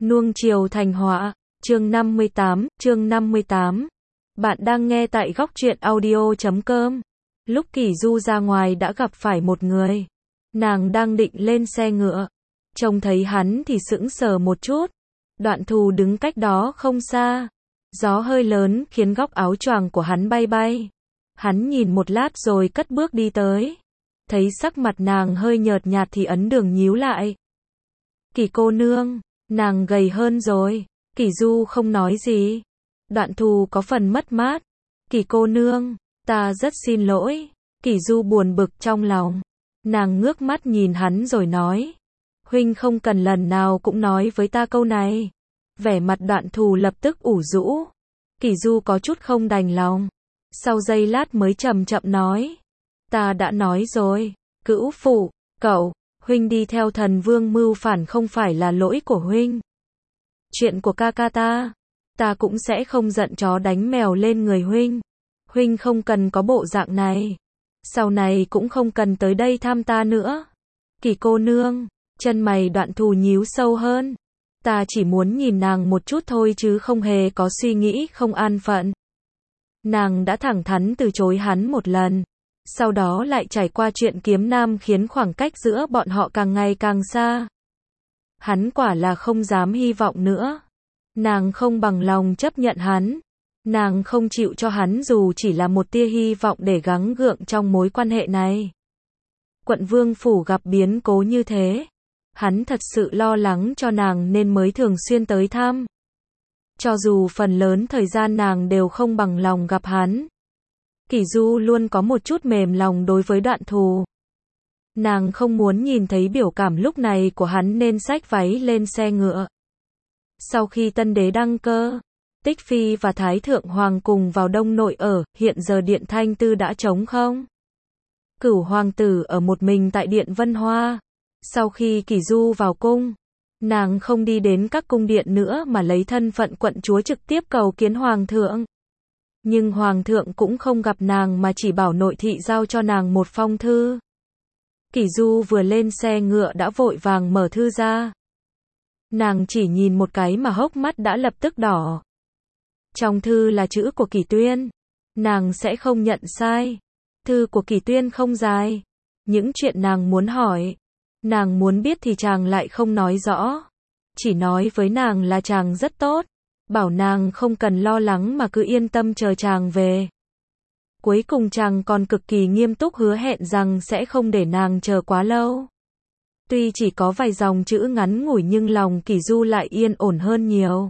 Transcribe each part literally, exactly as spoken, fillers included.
Nuông chiều thành họa, chương năm mươi tám, chương năm mươi tám. Bạn đang nghe tại góc truyện audio chấm com. Lúc Kỷ Du ra ngoài đã gặp phải một người. Nàng đang định lên xe ngựa. Trông thấy hắn thì sững sờ một chút. Đoạn Thù đứng cách đó không xa. Gió hơi lớn khiến góc áo choàng của hắn bay bay. Hắn nhìn một lát rồi cất bước đi tới. Thấy sắc mặt nàng hơi nhợt nhạt thì ấn đường nhíu lại. Kỷ cô nương, nàng gầy hơn rồi. Kỷ Du không nói gì. Đoạn Thù có phần mất mát. Kỷ cô nương, ta rất xin lỗi. Kỷ Du buồn bực trong lòng. Nàng ngước mắt nhìn hắn rồi nói. Huynh không cần lần nào cũng nói với ta câu này. Vẻ mặt Đoạn Thù lập tức ủ rũ. Kỷ Du có chút không đành lòng. Sau giây lát mới chậm chậm nói. Ta đã nói rồi. Cữu phụ, cậu, huynh đi theo thần vương mưu phản không phải là lỗi của huynh. Chuyện của ca ca ta, ta cũng sẽ không giận chó đánh mèo lên người huynh. Huynh không cần có bộ dạng này. Sau này cũng không cần tới đây thăm ta nữa. Kỷ cô nương, chân mày Đoạn Thù nhíu sâu hơn. Ta chỉ muốn nhìn nàng một chút thôi chứ không hề có suy nghĩ không an phận. Nàng đã thẳng thắn từ chối hắn một lần. Sau đó lại trải qua chuyện kiếm nam khiến khoảng cách giữa bọn họ càng ngày càng xa. Hắn quả là không dám hy vọng nữa. Nàng không bằng lòng chấp nhận hắn. Nàng không chịu cho hắn dù chỉ là một tia hy vọng để gắng gượng trong mối quan hệ này. Quận Vương Phủ gặp biến cố như thế. Hắn thật sự lo lắng cho nàng nên mới thường xuyên tới thăm. Cho dù phần lớn thời gian nàng đều không bằng lòng gặp hắn. Kỷ Du luôn có một chút mềm lòng đối với Đoạn Thù. Nàng không muốn nhìn thấy biểu cảm lúc này của hắn nên xách váy lên xe ngựa. Sau khi tân đế đăng cơ, Tích Phi và Thái Thượng Hoàng cùng vào Đông Nội ở, hiện giờ Điện Thanh Tư đã trống không. Cửu hoàng tử ở một mình tại Điện Vân Hoa. Sau khi Kỷ Du vào cung, nàng không đi đến các cung điện nữa mà lấy thân phận quận chúa trực tiếp cầu kiến Hoàng thượng. Nhưng Hoàng thượng cũng không gặp nàng mà chỉ bảo nội thị giao cho nàng một phong thư. Kỷ Du vừa lên xe ngựa đã vội vàng mở thư ra. Nàng chỉ nhìn một cái mà hốc mắt đã lập tức đỏ. Trong thư là chữ của Kỷ Tuyên. Nàng sẽ không nhận sai. Thư của Kỷ Tuyên không dài. Những chuyện nàng muốn hỏi, nàng muốn biết thì chàng lại không nói rõ. Chỉ nói với nàng là chàng rất tốt. Bảo nàng không cần lo lắng mà cứ yên tâm chờ chàng về. Cuối cùng chàng còn cực kỳ nghiêm túc hứa hẹn rằng sẽ không để nàng chờ quá lâu. Tuy chỉ có vài dòng chữ ngắn ngủi nhưng lòng Kỷ Du lại yên ổn hơn nhiều.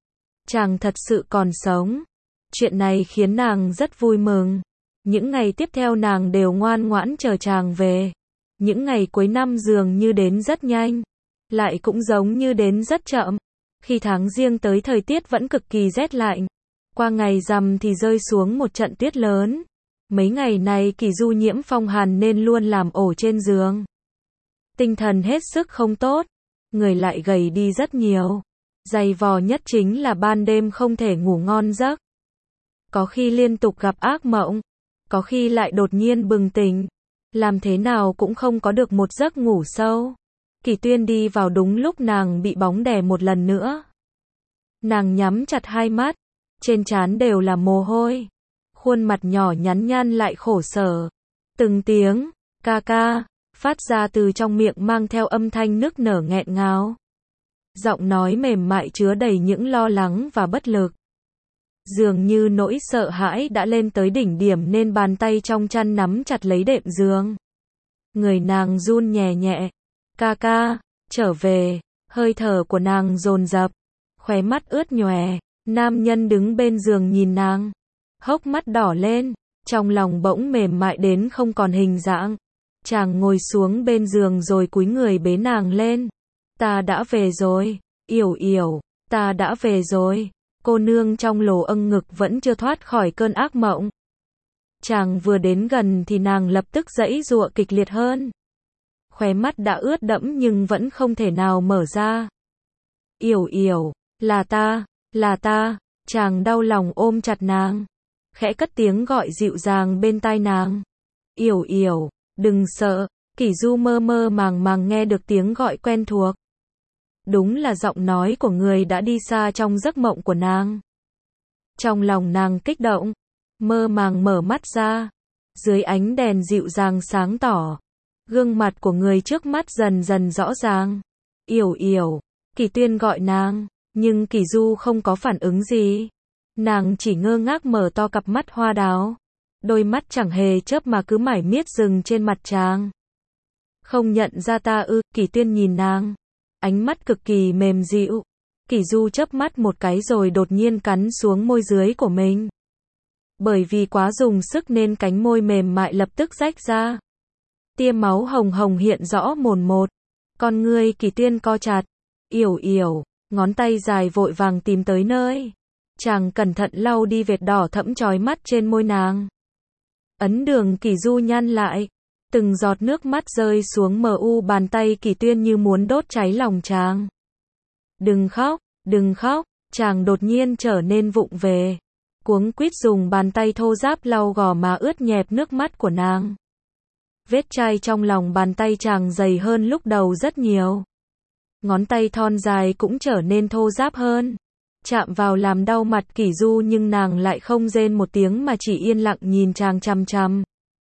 Chàng thật sự còn sống. Chuyện này khiến nàng rất vui mừng. Những ngày tiếp theo nàng đều ngoan ngoãn chờ chàng về. Những ngày cuối năm dường như đến rất nhanh, lại cũng giống như đến rất chậm. Khi tháng Giêng tới thời tiết vẫn cực kỳ rét lạnh. Qua ngày rằm thì rơi xuống một trận tuyết lớn. Mấy ngày này Kỷ Du nhiễm phong hàn nên luôn làm ổ trên giường. Tinh thần hết sức không tốt. Người lại gầy đi rất nhiều. Dày vò nhất chính là ban đêm không thể ngủ ngon giấc. Có khi liên tục gặp ác mộng. Có khi lại đột nhiên bừng tỉnh. Làm thế nào cũng không có được một giấc ngủ sâu. Kỷ Tuyên đi vào đúng lúc nàng bị bóng đè một lần nữa. Nàng nhắm chặt hai mắt. Trên trán đều là mồ hôi. Khuôn mặt nhỏ nhắn nhăn lại khổ sở. Từng tiếng, ca ca, phát ra từ trong miệng mang theo âm thanh nức nở nghẹn ngào. Giọng nói mềm mại chứa đầy những lo lắng và bất lực. Dường như nỗi sợ hãi đã lên tới đỉnh điểm nên bàn tay trong chăn nắm chặt lấy đệm giường. Người nàng run nhẹ nhẹ. Ca ca, trở về. Hơi thở của nàng dồn dập. Khóe mắt ướt nhòe. Nam nhân đứng bên giường nhìn nàng. Hốc mắt đỏ lên. Trong lòng bỗng mềm mại đến không còn hình dạng. Chàng ngồi xuống bên giường rồi cúi người bế nàng lên. Ta đã về rồi. Yểu yểu, ta đã về rồi. Cô nương trong lồ âng ngực vẫn chưa thoát khỏi cơn ác mộng. Chàng vừa đến gần thì nàng lập tức giãy giụa kịch liệt hơn. Khóe mắt đã ướt đẫm nhưng vẫn không thể nào mở ra. Yểu yểu, là ta, là ta. Chàng đau lòng ôm chặt nàng. Khẽ cất tiếng gọi dịu dàng bên tai nàng. Yểu yểu, đừng sợ. Kỷ Du mơ mơ màng màng nghe được tiếng gọi quen thuộc. đúng là giọng nói của người đã đi xa trong giấc mộng của nàng. Trong lòng nàng kích động, mơ màng mở mắt ra, dưới ánh đèn dịu dàng sáng tỏ, gương mặt của người trước mắt dần dần rõ ràng. Yểu Yểu, Kỳ Tuyên gọi nàng, nhưng Kỳ Du không có phản ứng gì. Nàng chỉ ngơ ngác mở to cặp mắt hoa đào, đôi mắt chẳng hề chớp mà cứ mải miết dừng trên mặt chàng. Không nhận ra ta ư? Kỳ Tuyên nhìn nàng, ánh mắt cực kỳ mềm dịu. Kỳ Du chớp mắt một cái rồi đột nhiên cắn xuống môi dưới của mình. Bởi vì quá dùng sức nên cánh môi mềm mại lập tức rách ra. Tia máu hồng hồng hiện rõ mồn một. Con ngươi Kỳ Tuyên co chặt. Yểu Yểu, ngón tay dài vội vàng tìm tới nơi. Chàng cẩn thận lau đi vệt đỏ thẫm chói mắt trên môi nàng. Ấn đường Kỳ Du nhăn lại. Từng giọt nước mắt rơi xuống mờ u bàn tay Kỳ Tuyên như muốn đốt cháy lòng chàng. Đừng khóc, đừng khóc, chàng đột nhiên trở nên vụng về. Cuống quýt dùng bàn tay thô ráp lau gò má ướt nhẹp nước mắt của nàng. Vết chai trong lòng bàn tay chàng dày hơn lúc đầu rất nhiều. Ngón tay thon dài cũng trở nên thô ráp hơn. Chạm vào làm đau mặt Kỳ Du nhưng nàng lại không rên một tiếng mà chỉ yên lặng nhìn chàng chằm chằm.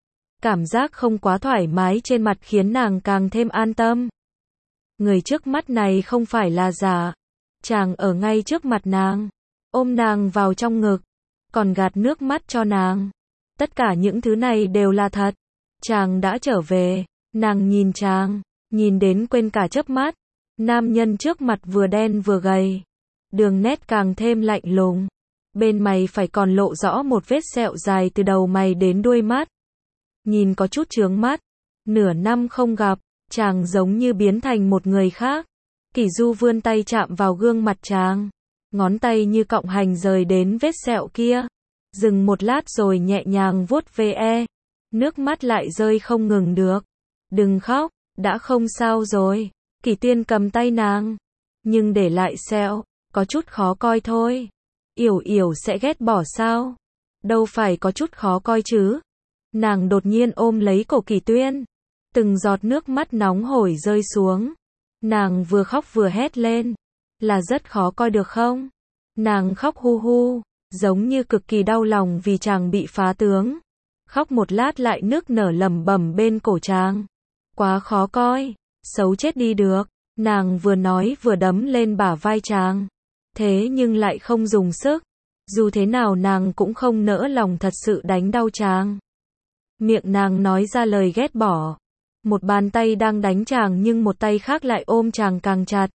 Cảm giác không quá thoải mái trên mặt khiến nàng càng thêm an tâm. Người trước mắt này không phải là giả. Chàng ở ngay trước mặt nàng, ôm nàng vào trong ngực, còn gạt nước mắt cho nàng. Tất cả những thứ này đều là thật. Chàng đã trở về. Nàng nhìn chàng, nhìn đến quên cả chớp mắt. Nam nhân trước mặt vừa đen vừa gầy, đường nét càng thêm lạnh lùng. Bên mày phải còn lộ rõ một vết sẹo dài từ đầu mày đến đuôi mắt. Nhìn có chút chướng mắt. Nửa năm không gặp, chàng giống như biến thành một người khác. Kỳ Du vươn tay chạm vào gương mặt chàng, ngón tay như cọng hành rời đến vết sẹo kia. Dừng một lát rồi nhẹ nhàng vuốt ve. Nước mắt lại rơi không ngừng được. Đừng khóc, đã không sao rồi. Kỳ Tuyên cầm tay nàng, nhưng để lại sẹo, có chút khó coi thôi. Yểu Yểu sẽ ghét bỏ sao? Đâu phải có chút khó coi chứ. Nàng đột nhiên ôm lấy cổ Kỳ Tuyên. Từng giọt nước mắt nóng hổi rơi xuống. Nàng vừa khóc vừa hét lên. Là rất khó coi được không? Nàng khóc hu hu, giống như cực kỳ đau lòng vì chàng bị phá tướng. Khóc một lát lại nức nở lẩm bẩm bên cổ chàng. Quá khó coi, xấu chết đi được. Nàng vừa nói vừa đấm lên bả vai chàng. Thế nhưng lại không dùng sức. Dù thế nào nàng cũng không nỡ lòng thật sự đánh đau chàng. Miệng nàng nói ra lời ghét bỏ. Một bàn tay đang đánh chàng nhưng một tay khác lại ôm chàng càng chặt.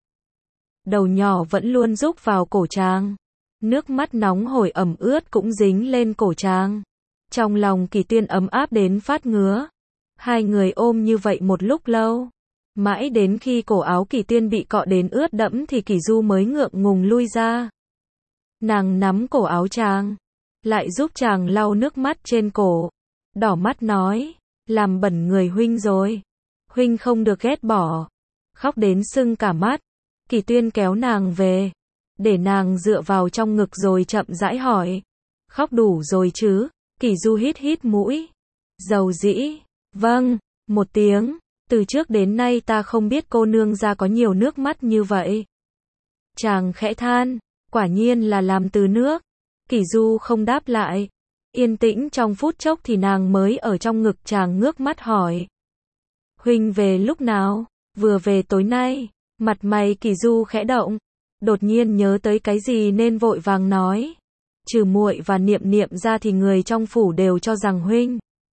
Đầu nhỏ vẫn luôn rúc vào cổ chàng. Nước mắt nóng hổi ẩm ướt cũng dính lên cổ chàng. Trong lòng Kỳ Tuyên ấm áp đến phát ngứa. Hai người ôm như vậy một lúc lâu. Mãi đến khi cổ áo Kỳ Tuyên bị cọ đến ướt đẫm thì Kỳ Du mới ngượng ngùng lui ra. Nàng nắm cổ áo chàng, lại giúp chàng lau nước mắt trên cổ. Đỏ mắt nói, làm bẩn người huynh rồi. Huynh không được ghét bỏ. Khóc đến sưng cả mắt. Kỳ Tuyên kéo nàng về, để nàng dựa vào trong ngực rồi chậm rãi hỏi. Khóc đủ rồi chứ? Kỳ Du hít hít mũi. Dầu dĩ. Vâng, một tiếng. Từ trước đến nay ta không biết cô nương ra có nhiều nước mắt như vậy. Chàng khẽ than. Quả nhiên là làm từ nước. Kỳ Du không đáp lại. Yên tĩnh trong phút chốc thì nàng mới ở trong ngực chàng ngước mắt hỏi. Huynh về lúc nào? Vừa về tối nay. Mặt mày Kỳ Du khẽ động. Đột nhiên nhớ tới cái gì nên vội vàng nói. Trừ muội và Niệm Niệm ra thì người trong phủ đều cho rằng huynh.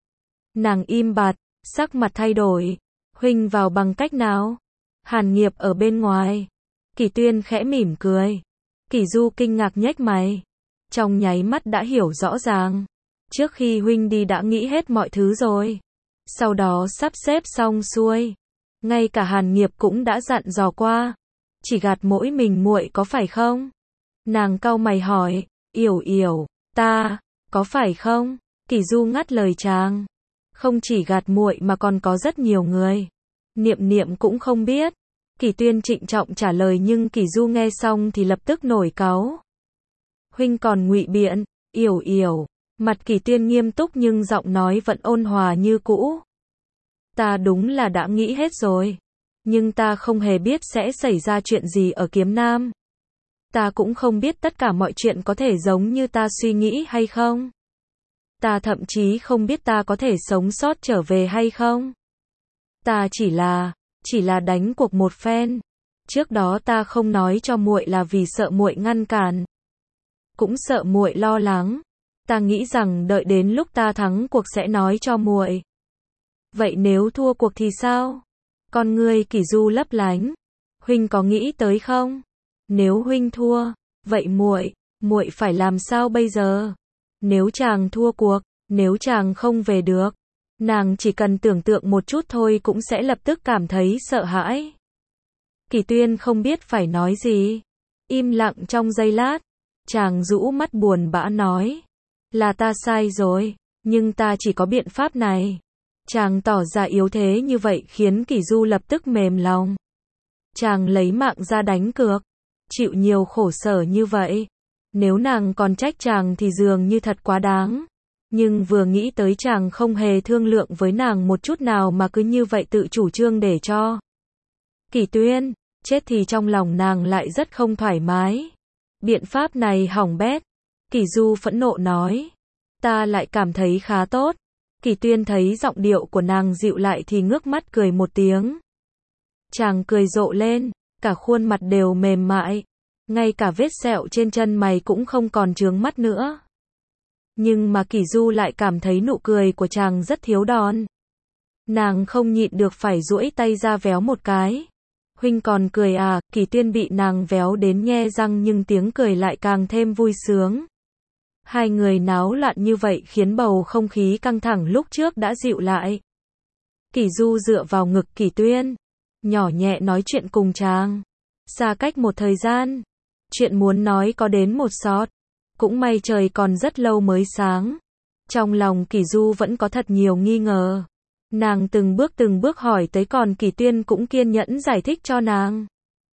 Nàng im bặt, sắc mặt thay đổi. Huynh vào bằng cách nào? Hàn Nghiệp ở bên ngoài. Kỳ Tuyên khẽ mỉm cười. Kỳ Du kinh ngạc nhếch mày. Trong nháy mắt đã hiểu rõ ràng. Trước khi huynh đi đã nghĩ hết mọi thứ rồi. Sau đó sắp xếp xong xuôi. Ngay cả Hàn Nghiệp cũng đã dặn dò qua. Chỉ gạt mỗi mình muội có phải không? Nàng cau mày hỏi. Yểu Yểu, ta, có phải không? Kỳ Du ngắt lời chàng. Không chỉ gạt muội mà còn có rất nhiều người. Niệm Niệm cũng không biết. Kỳ Tuyên trịnh trọng trả lời nhưng Kỳ Du nghe xong thì lập tức nổi cáu. Huynh còn ngụy biện. Yểu Yểu. Mặt Kỳ Tuyên nghiêm túc nhưng giọng nói vẫn ôn hòa như cũ. Ta đúng là đã nghĩ hết rồi. Nhưng ta không hề biết sẽ xảy ra chuyện gì ở Kiếm Nam. Ta cũng không biết tất cả mọi chuyện có thể giống như ta suy nghĩ hay không. Ta thậm chí không biết ta có thể sống sót trở về hay không. Ta chỉ là, chỉ là đánh cuộc một phen. Trước đó ta không nói cho muội là vì sợ muội ngăn cản. Cũng sợ muội lo lắng. Ta nghĩ rằng đợi đến lúc ta thắng cuộc sẽ nói cho muội. Vậy nếu thua cuộc thì sao? Con ngươi Kỷ Du lấp lánh. Huynh có nghĩ tới không? Nếu huynh thua, vậy muội, muội phải làm sao bây giờ? Nếu chàng thua cuộc, nếu chàng không về được, nàng chỉ cần tưởng tượng một chút thôi cũng sẽ lập tức cảm thấy sợ hãi. Kỷ Tuyên không biết phải nói gì, im lặng trong giây lát, chàng rũ mắt buồn bã nói, là ta sai rồi, nhưng ta chỉ có biện pháp này. Chàng tỏ ra yếu thế như vậy khiến Kỷ Du lập tức mềm lòng. Chàng lấy mạng ra đánh cược, chịu nhiều khổ sở như vậy. Nếu nàng còn trách chàng thì dường như thật quá đáng. Nhưng vừa nghĩ tới chàng không hề thương lượng với nàng một chút nào mà cứ như vậy tự chủ trương để cho Kỷ Tuyên chết thì trong lòng nàng lại rất không thoải mái. Biện pháp này hỏng bét. Kỷ Du phẫn nộ nói. Ta lại cảm thấy khá tốt. Kỷ Tuyên thấy giọng điệu của nàng dịu lại thì ngước mắt cười một tiếng. Chàng cười rộ lên, cả khuôn mặt đều mềm mại. Ngay cả vết sẹo trên chân mày cũng không còn chướng mắt nữa. Nhưng mà Kỷ Du lại cảm thấy nụ cười của chàng rất thiếu đòn. Nàng không nhịn được phải duỗi tay ra véo một cái. Huynh còn cười à? Kỷ Tuyên bị nàng véo đến nhe răng nhưng tiếng cười lại càng thêm vui sướng. Hai người náo loạn như vậy khiến bầu không khí căng thẳng lúc trước đã dịu lại. Kỷ Du dựa vào ngực Kỷ Tuyên, nhỏ nhẹ nói chuyện cùng chàng. Xa cách một thời gian, chuyện muốn nói có đến một sót. Cũng may trời còn rất lâu mới sáng. Trong lòng Kỷ Du vẫn có thật nhiều nghi ngờ. Nàng từng bước từng bước hỏi tới còn Kỷ Tuyên cũng kiên nhẫn giải thích cho nàng.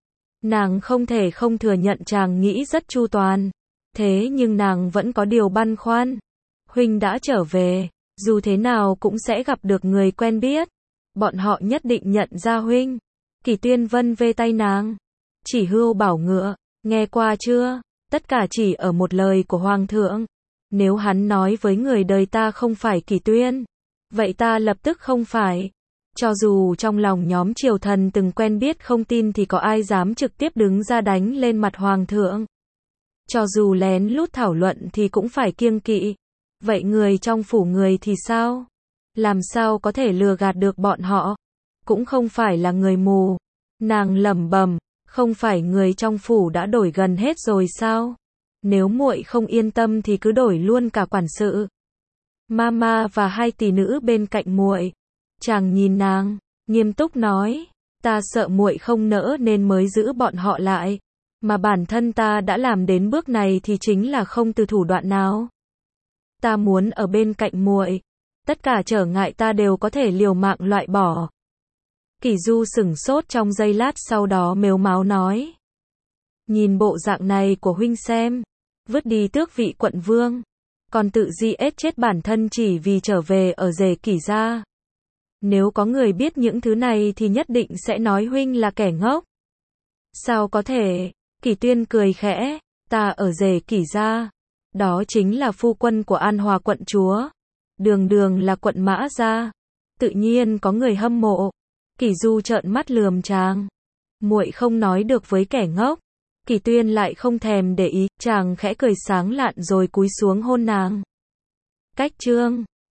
Nàng không thể không thừa nhận chàng nghĩ rất chu toàn. Thế nhưng nàng vẫn có điều băn khoăn. Huynh đã trở về, dù thế nào cũng sẽ gặp được người quen biết. Bọn họ nhất định nhận ra huynh. Kỷ Tuyên vân vê tay nàng. Chỉ hưu bảo ngựa, nghe qua chưa? Tất cả chỉ ở một lời của Hoàng thượng. Nếu hắn nói với người đời ta không phải Kỷ Tuyên, vậy ta lập tức không phải. Cho dù trong lòng nhóm triều thần từng quen biết không tin thì có ai dám trực tiếp đứng ra đánh lên mặt Hoàng thượng. Cho dù lén lút thảo luận thì cũng phải kiêng kỵ. Vậy người trong phủ người thì sao? Làm sao có thể lừa gạt được bọn họ? Cũng không phải là người mù. Nàng lẩm bẩm, không phải người trong phủ đã đổi gần hết rồi sao? Nếu muội không yên tâm thì cứ đổi luôn cả quản sự. Mama và hai tỷ nữ bên cạnh muội. Chàng nhìn nàng, nghiêm túc nói, ta sợ muội không nỡ nên mới giữ bọn họ lại. Mà bản thân ta đã làm đến bước này thì chính là không từ thủ đoạn nào. Ta muốn ở bên cạnh muội. Tất cả trở ngại ta đều có thể liều mạng loại bỏ. Kỷ Du sửng sốt trong giây lát sau đó mếu máo nói. Nhìn bộ dạng này của huynh xem. Vứt đi tước vị quận vương. Còn tự di ết chết bản thân chỉ vì trở về ở rể Kỷ gia. Nếu có người biết những thứ này thì nhất định sẽ nói huynh là kẻ ngốc. Sao có thể? Kỷ Tuyên cười khẽ. Ta ở rể Kỷ gia. Đó chính là phu quân của An Hòa quận chúa. Đường đường là quận Mã gia. Tự nhiên có người hâm mộ. Kỷ Du trợn mắt lườm chàng. Muội không nói được với kẻ ngốc. Kỷ Tuyên lại không thèm để ý, chàng khẽ cười sáng lạn rồi cúi xuống hôn nàng. Cách chương